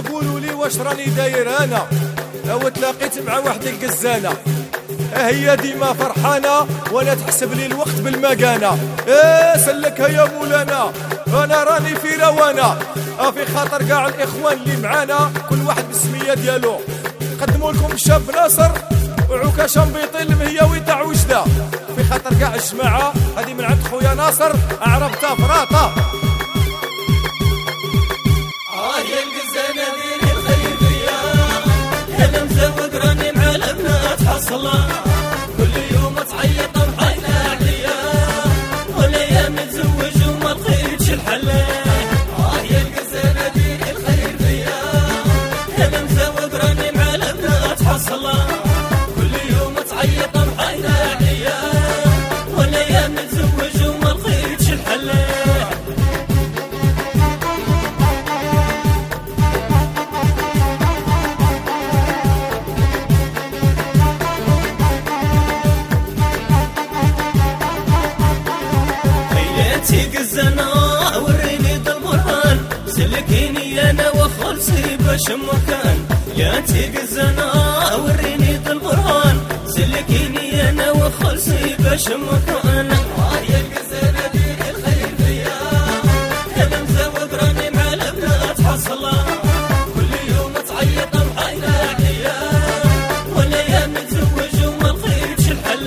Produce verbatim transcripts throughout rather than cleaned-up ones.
قولوا لي واش راني داير انا لو تلاقيت مع واحد القزانه هي ديما فرحانه وانا تحسب لي الوقت بالمكانه. ايه سلكها يا مولانا انا راني في روانا في خاطر كاع الاخوان اللي معانا كل واحد بالسميه ديالو. قدموا لكم الشاب ناصر وعكاشه مبيطي المهيوي تاع وجده في خاطر كاع الجماعه هذه من عند خويا ناصر عرفتها فراطه. اه يا القزانه ديري الخير فيا انا مزود راني مع البنات حصله كل يوم تعيط بحينا عليا والايام نتزوج وما لقيتش الحل. اه يا القزانه ديري الخير فيا انا مزود راني مع البنات حصله كل يوم تعيط بحينا عليا والايام نتزوج وما لقيتش الحل. قزنا وريني ذا البرهان سلكيني انا وخلصي باش مكان. يا انتي قزنا وريني ذا البرهان سلكيني انا وخلصي باش مكان. يا القزانه ديري الخير فيا انا مزود راني مع البنات حصله كل يوم تعيط بحينا عليا والايام نتزوج وما لقيتش الحل.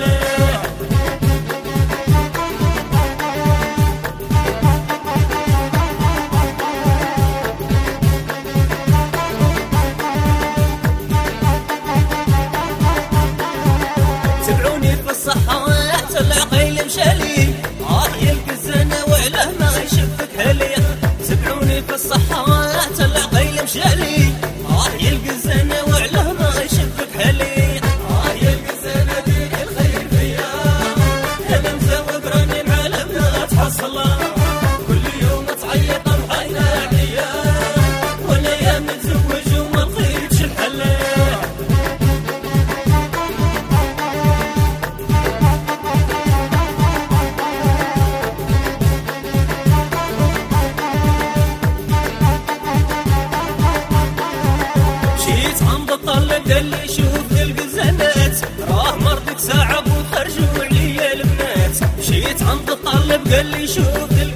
الصحة العقيل مشالي اه يا القزانة وعلاه ما يشفك حالي. تبعوني في الصحة العقيل مشالي اه يا القزانة وعلاه ما يشفك حالي. اه يا القزانة ديري الخير فيا انا مزود راني مع البنات حصله كل يوم تعيط بحينا عليا والايام نتزوج وما لقيتش الحل. طلب قال لي شوف القزانات راه مرضك صعب وخرجوا عليا البنات. مشيت عند الطلب قال لي شوف